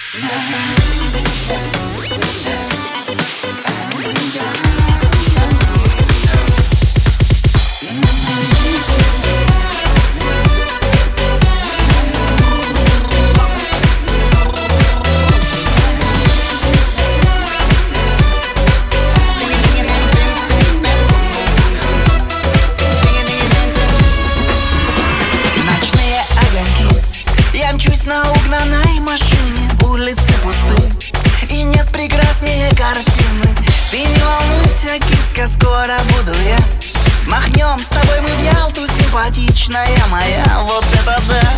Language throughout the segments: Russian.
На угнанной машине улицы пусты, и нет прекраснее картины. Ты не волнуйся, киска, скоро буду я. Махнем с тобой мы в Ялту, симпатичная моя. Вот это да!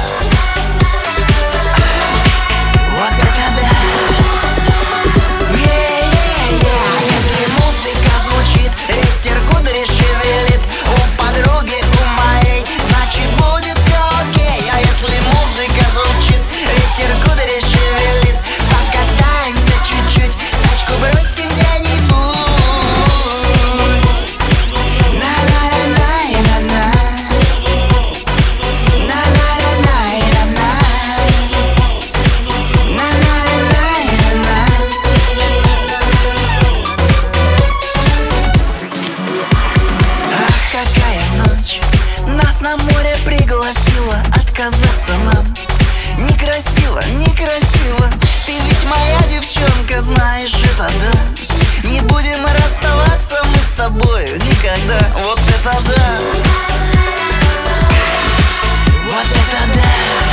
Вот это да! Если музыка звучит, ветер кудри шевелит, у подруги, у моей, значит будет все окей. А если музыка звучит, ветер кудри шевелит, покатаемся чуть-чуть, тачку бросим где-нибудь. На-на-на-на-на-на, на-на-на-на-на-на, на-на-на-на-на. Ах, какая ночь нас на море пригласила, отказаться нам некрасиво, некрасиво. Ты ведь моя девчонка, знаешь это да. Не будем расставаться мы с тобою никогда. Вот это да! Вот это да!